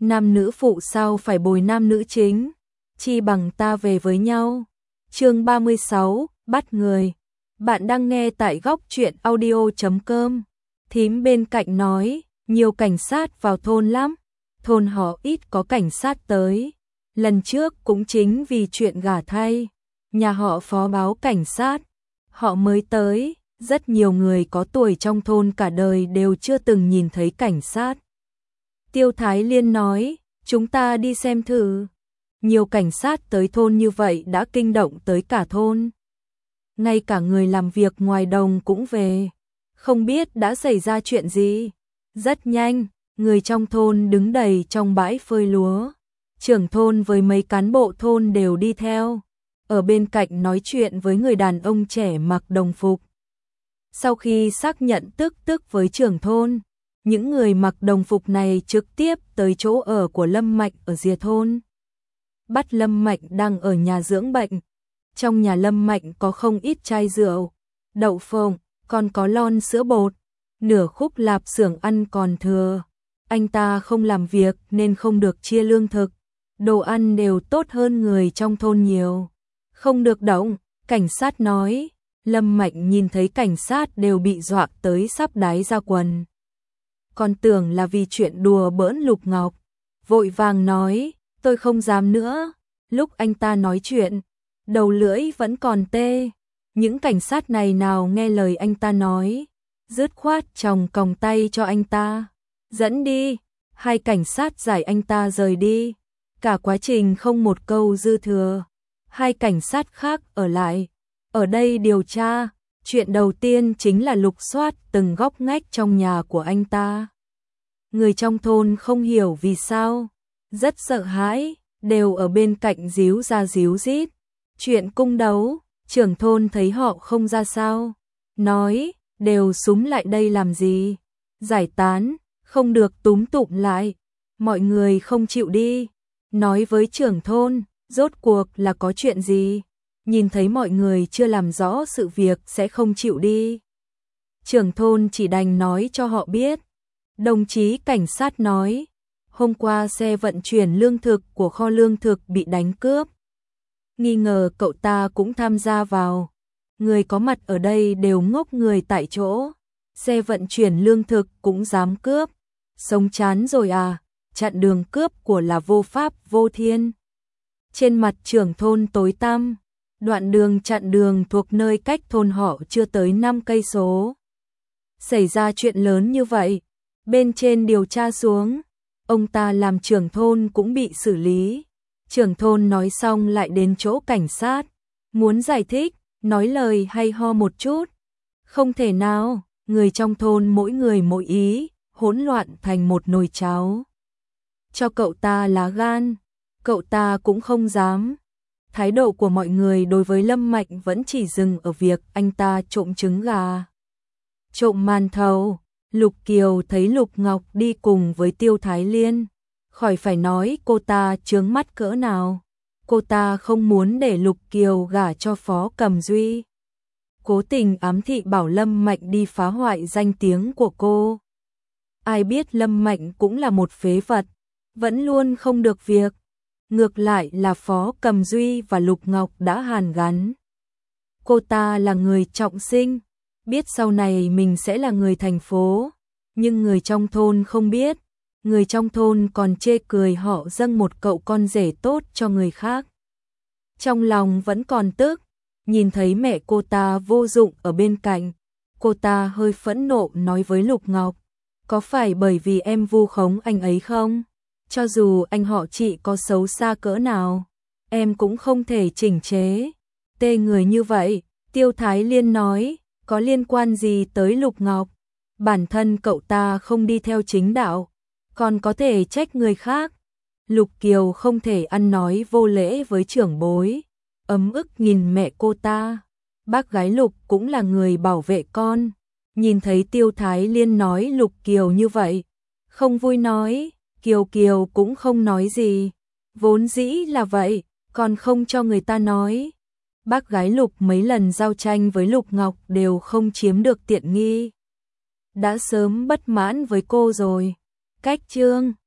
nam nữ phụ sao phải bồi nam nữ chính, chi bằng ta về với nhau. Chương 36, bắt người. Bạn đang nghe tại góc truyện audio.com. Thím bên cạnh nói, nhiều cảnh sát vào thôn lắm, thôn họ ít có cảnh sát tới. Lần trước cũng chính vì chuyện gả thay, nhà họ phó báo cảnh sát, họ mới tới, rất nhiều người có tuổi trong thôn cả đời đều chưa từng nhìn thấy cảnh sát. Tiêu Thái Liên nói, chúng ta đi xem thử. Nhiều cảnh sát tới thôn như vậy đã kinh động tới cả thôn. Ngay cả người làm việc ngoài đồng cũng về. Không biết đã xảy ra chuyện gì. Rất nhanh, người trong thôn đứng đầy trong bãi phơi lúa. Trưởng thôn với mấy cán bộ thôn đều đi theo. Ở bên cạnh nói chuyện với người đàn ông trẻ mặc đồng phục. Sau khi xác nhận tức với trưởng thôn, những người mặc đồng phục này trực tiếp tới chỗ ở của Lâm Mạnh ở rìa thôn. Bắt Lâm Mạnh đang ở nhà dưỡng bệnh. Trong nhà Lâm Mạnh có không ít chai rượu, đậu phộng, còn có lon sữa bột, nửa khúc lạp xưởng ăn còn thừa. Anh ta không làm việc nên không được chia lương thực, đồ ăn đều tốt hơn người trong thôn nhiều. Không được động, cảnh sát nói. Lâm Mạnh nhìn thấy cảnh sát đều bị dọa tới sắp đái ra quần. Còn tưởng là vì chuyện đùa bỡn Lục Ngọc, vội vàng nói, tôi không dám nữa. Lúc anh ta nói chuyện, đầu lưỡi vẫn còn tê. Những cảnh sát này nào nghe lời anh ta nói, dứt khoát chòng còng tay cho anh ta. Dẫn đi, hai cảnh sát giải anh ta rời đi. Cả quá trình không một câu dư thừa. Hai cảnh sát khác ở lại. Ở đây điều tra, chuyện đầu tiên chính là lục soát từng góc ngách trong nhà của anh ta. Người trong thôn không hiểu vì sao, rất sợ hãi, đều ở bên cạnh díu ra díu dít. Chuyện cung đấu, trưởng thôn thấy họ không ra sao, nói, đều súm lại đây làm gì, giải tán, không được túm tụm lại, mọi người không chịu đi. Nói với trưởng thôn, rốt cuộc là có chuyện gì, nhìn thấy mọi người chưa làm rõ sự việc sẽ không chịu đi. Trưởng thôn chỉ đành nói cho họ biết. Đồng chí cảnh sát nói, hôm qua xe vận chuyển lương thực của kho lương thực bị đánh cướp. Nghi ngờ cậu ta cũng tham gia vào. Người có mặt ở đây đều ngốc người tại chỗ. Xe vận chuyển lương thực cũng dám cướp. Sống chán rồi à, chặn đường cướp của là vô pháp vô thiên. Trên mặt trưởng thôn tối tăm, đoạn đường chặn đường thuộc nơi cách thôn họ chưa tới 5 cây số. Xảy ra chuyện lớn như vậy, bên trên điều tra xuống, ông ta làm trưởng thôn cũng bị xử lý. Trưởng thôn nói xong lại đến chỗ cảnh sát, muốn giải thích, nói lời hay ho một chút. Không thể nào, người trong thôn mỗi người mỗi ý, hỗn loạn thành một nồi cháo. Cho cậu ta lá gan, cậu ta cũng không dám. Thái độ của mọi người đối với Lâm Mạnh vẫn chỉ dừng ở việc anh ta trộm trứng gà, trộm màn thầu. Lục Kiều thấy Lục Ngọc đi cùng với Tiêu Thái Liên, khỏi phải nói cô ta chướng mắt cỡ nào. Cô ta không muốn để Lục Kiều gả cho Phó Cầm Duy. Cố tình ám thị bảo Lâm Mạnh đi phá hoại danh tiếng của cô. Ai biết Lâm Mạnh cũng là một phế vật, vẫn luôn không được việc. Ngược lại là Phó Cầm Duy và Lục Ngọc đã hàn gắn. Cô ta là người trọng sinh, biết sau này mình sẽ là người thành phố, nhưng người trong thôn không biết. Người trong thôn còn chê cười họ dâng một cậu con rể tốt cho người khác. Trong lòng vẫn còn tức, nhìn thấy mẹ cô ta vô dụng ở bên cạnh, cô ta hơi phẫn nộ nói với Lục Ngọc, có phải bởi vì em vu khống anh ấy không? Cho dù anh họ chị có xấu xa cỡ nào, em cũng không thể chỉnh chế. Tê người như vậy, Tiêu Thái Liên nói, có liên quan gì tới Lục Ngọc? Bản thân cậu ta không đi theo chính đạo, còn có thể trách người khác. Lục Kiều không thể ăn nói vô lễ với trưởng bối, ấm ức nhìn mẹ cô ta. Bác gái Lục cũng là người bảo vệ con, nhìn thấy Tiêu Thái Liên nói Lục Kiều như vậy, không vui nói. Kiều Kiều cũng không nói gì, vốn dĩ là vậy, còn không cho người ta nói. Bác gái Lục mấy lần giao tranh với Lục Ngọc đều không chiếm được tiện nghi. Đã sớm bất mãn với cô rồi. Cách chương